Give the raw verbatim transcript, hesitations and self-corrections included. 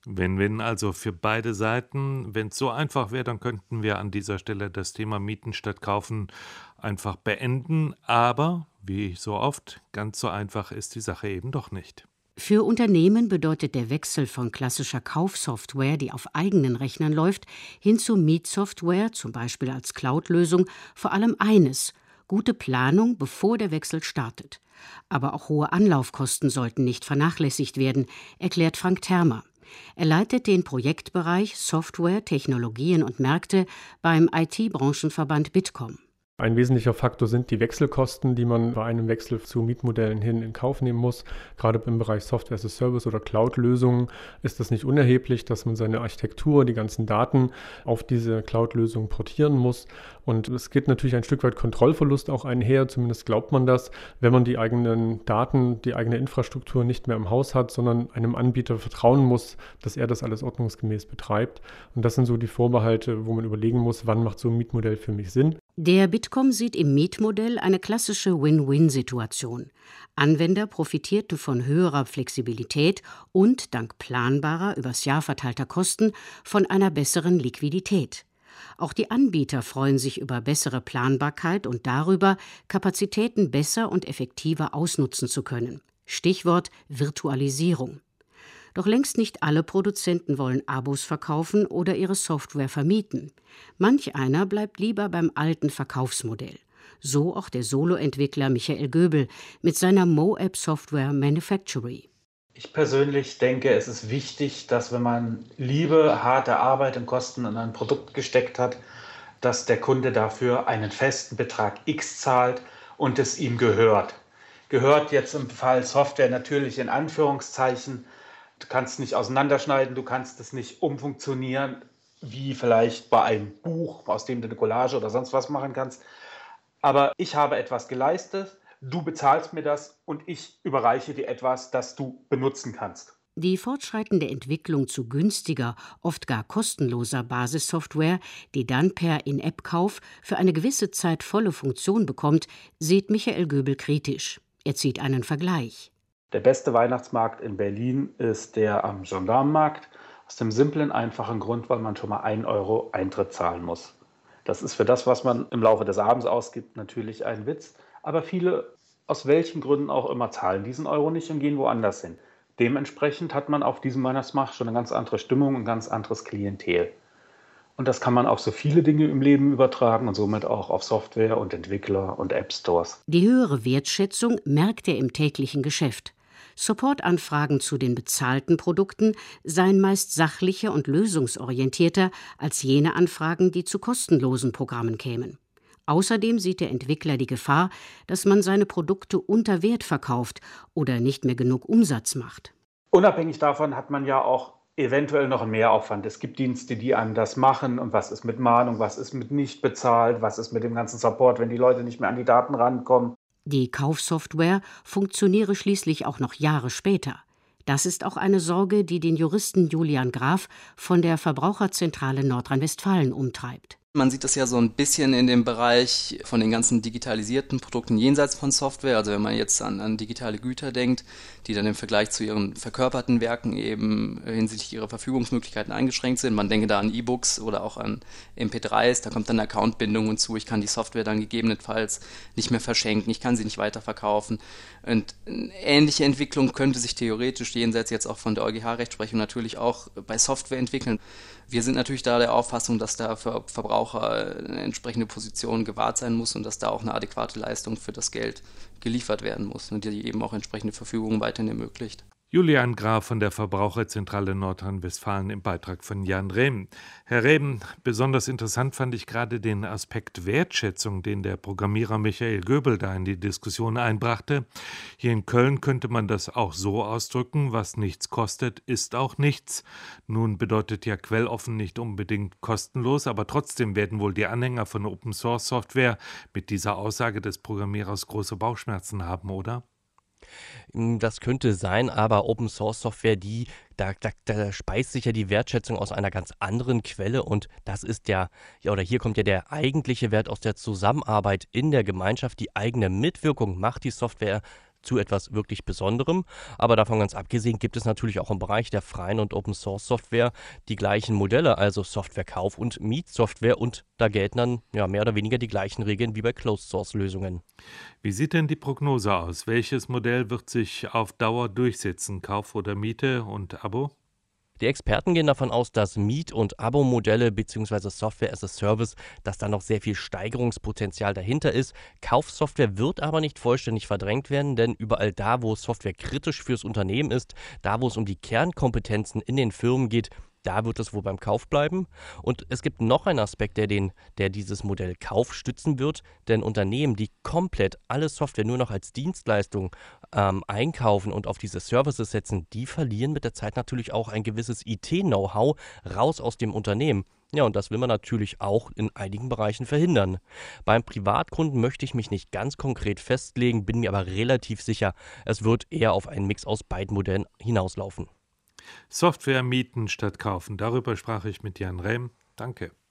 Win-win also für beide Seiten. Wenn es so einfach wäre, dann könnten wir an dieser Stelle das Thema Mieten statt Kaufen einfach beenden. Aber, wie so oft, ganz so einfach ist die Sache eben doch nicht. Für Unternehmen bedeutet der Wechsel von klassischer Kaufsoftware, die auf eigenen Rechnern läuft, hin zu Mietsoftware, zum Beispiel als Cloud-Lösung, vor allem eines: gute Planung, bevor der Wechsel startet. Aber auch hohe Anlaufkosten sollten nicht vernachlässigt werden, erklärt Frank Thermer. Er leitet den Projektbereich Software, Technologien und Märkte beim I T-Branchenverband Bitkom. Ein wesentlicher Faktor sind die Wechselkosten, die man bei einem Wechsel zu Mietmodellen hin in Kauf nehmen muss. Gerade im Bereich Software as a Service oder Cloud-Lösungen ist es nicht unerheblich, dass man seine Architektur, die ganzen Daten auf diese Cloud-Lösung portieren muss. Und es geht natürlich ein Stück weit Kontrollverlust auch einher, zumindest glaubt man das, wenn man die eigenen Daten, die eigene Infrastruktur nicht mehr im Haus hat, sondern einem Anbieter vertrauen muss, dass er das alles ordnungsgemäß betreibt. Und das sind so die Vorbehalte, wo man überlegen muss, wann macht so ein Mietmodell für mich Sinn. Der Bitkom sieht im Mietmodell eine klassische Win-Win-Situation. Anwender profitierten von höherer Flexibilität und, dank planbarer, übers Jahr verteilter Kosten, von einer besseren Liquidität. Auch die Anbieter freuen sich über bessere Planbarkeit und darüber, Kapazitäten besser und effektiver ausnutzen zu können. Stichwort Virtualisierung. Doch längst nicht alle Produzenten wollen Abos verkaufen oder ihre Software vermieten. Manch einer bleibt lieber beim alten Verkaufsmodell. So auch der Solo-Entwickler Michael Göbel mit seiner MoApp-Software Manufactory. Ich persönlich denke, es ist wichtig, dass wenn man Liebe, harte Arbeit und Kosten in ein Produkt gesteckt hat, dass der Kunde dafür einen festen Betrag X zahlt und es ihm gehört. Gehört jetzt im Fall Software natürlich in Anführungszeichen. Du kannst nicht auseinanderschneiden, du kannst es nicht umfunktionieren, wie vielleicht bei einem Buch, aus dem du eine Collage oder sonst was machen kannst. Aber ich habe etwas geleistet, du bezahlst mir das und ich überreiche dir etwas, das du benutzen kannst. Die fortschreitende Entwicklung zu günstiger, oft gar kostenloser Basissoftware, die dann per In-App-Kauf für eine gewisse Zeit volle Funktion bekommt, sieht Michael Göbel kritisch. Er zieht einen Vergleich. Der beste Weihnachtsmarkt in Berlin ist der am Gendarmenmarkt. Aus dem simplen, einfachen Grund, weil man schon mal einen Euro Eintritt zahlen muss. Das ist für das, was man im Laufe des Abends ausgibt, natürlich ein Witz. Aber viele, aus welchen Gründen auch immer, zahlen diesen Euro nicht und gehen woanders hin. Dementsprechend hat man auf diesem Weihnachtsmarkt schon eine ganz andere Stimmung und ein ganz anderes Klientel. Und das kann man auf so viele Dinge im Leben übertragen und somit auch auf Software und Entwickler und App-Stores. Die höhere Wertschätzung merkt er im täglichen Geschäft. Supportanfragen zu den bezahlten Produkten seien meist sachlicher und lösungsorientierter als jene Anfragen, die zu kostenlosen Programmen kämen. Außerdem sieht der Entwickler die Gefahr, dass man seine Produkte unter Wert verkauft oder nicht mehr genug Umsatz macht. Unabhängig davon hat man ja auch eventuell noch einen Mehraufwand. Es gibt Dienste, die einem das machen. Und was ist mit Mahnung, was ist mit nicht bezahlt, was ist mit dem ganzen Support, wenn die Leute nicht mehr an die Daten rankommen. Die Kaufsoftware funktioniere schließlich auch noch Jahre später. Das ist auch eine Sorge, die den Juristen Julian Graf von der Verbraucherzentrale Nordrhein-Westfalen umtreibt. Man sieht das ja so ein bisschen in dem Bereich von den ganzen digitalisierten Produkten jenseits von Software. Also wenn man jetzt an, an digitale Güter denkt, die dann im Vergleich zu ihren verkörperten Werken eben hinsichtlich ihrer Verfügungsmöglichkeiten eingeschränkt sind. Man denke da an E-Books oder auch an M P drei s. Da kommt dann Accountbindung hinzu. Ich kann die Software dann gegebenenfalls nicht mehr verschenken. Ich kann sie nicht weiterverkaufen. Und eine ähnliche Entwicklung könnte sich theoretisch jenseits jetzt auch von der EuGH-Rechtsprechung natürlich auch bei Software entwickeln. Wir sind natürlich da der Auffassung, dass da für Verbraucher eine entsprechende Position gewahrt sein muss und dass da auch eine adäquate Leistung für das Geld geliefert werden muss und die eben auch entsprechende Verfügungen weiterhin ermöglicht. Julian Graf von der Verbraucherzentrale Nordrhein-Westfalen im Beitrag von Jan Rehm. Herr Rehm, besonders interessant fand ich gerade den Aspekt Wertschätzung, den der Programmierer Michael Göbel da in die Diskussion einbrachte. Hier in Köln könnte man das auch so ausdrücken: Was nichts kostet, ist auch nichts. Nun bedeutet ja quelloffen nicht unbedingt kostenlos, aber trotzdem werden wohl die Anhänger von Open-Source-Software mit dieser Aussage des Programmierers große Bauchschmerzen haben, oder? Das könnte sein, aber Open-Source-Software, die, da, da, da speist sich ja die Wertschätzung aus einer ganz anderen Quelle und das ist der, ja, oder hier kommt ja der eigentliche Wert aus der Zusammenarbeit in der Gemeinschaft. Die eigene Mitwirkung macht die Software zu etwas wirklich Besonderem. Aber davon ganz abgesehen gibt es natürlich auch im Bereich der freien und Open-Source-Software die gleichen Modelle, also Softwarekauf und Mietsoftware, und da gelten dann ja mehr oder weniger die gleichen Regeln wie bei Closed-Source-Lösungen. Wie sieht denn die Prognose aus? Welches Modell wird sich auf Dauer durchsetzen? Kauf oder Miete und Abo? Die Experten gehen davon aus, dass Miet- und Abo-Modelle bzw. Software as a Service, dass da noch sehr viel Steigerungspotenzial dahinter ist. Kaufsoftware wird aber nicht vollständig verdrängt werden, denn überall da, wo Software kritisch fürs Unternehmen ist, da, wo es um die Kernkompetenzen in den Firmen geht, da wird es wohl beim Kauf bleiben. Und es gibt noch einen Aspekt, der, den, der dieses Modell Kauf stützen wird. Denn Unternehmen, die komplett alle Software nur noch als Dienstleistung ähm, einkaufen und auf diese Services setzen, die verlieren mit der Zeit natürlich auch ein gewisses I T-Know-how raus aus dem Unternehmen. Ja, und das will man natürlich auch in einigen Bereichen verhindern. Beim Privatkunden möchte ich mich nicht ganz konkret festlegen, bin mir aber relativ sicher, es wird eher auf einen Mix aus beiden Modellen hinauslaufen. Software mieten statt kaufen. Darüber sprach ich mit Jan Rehm. Danke.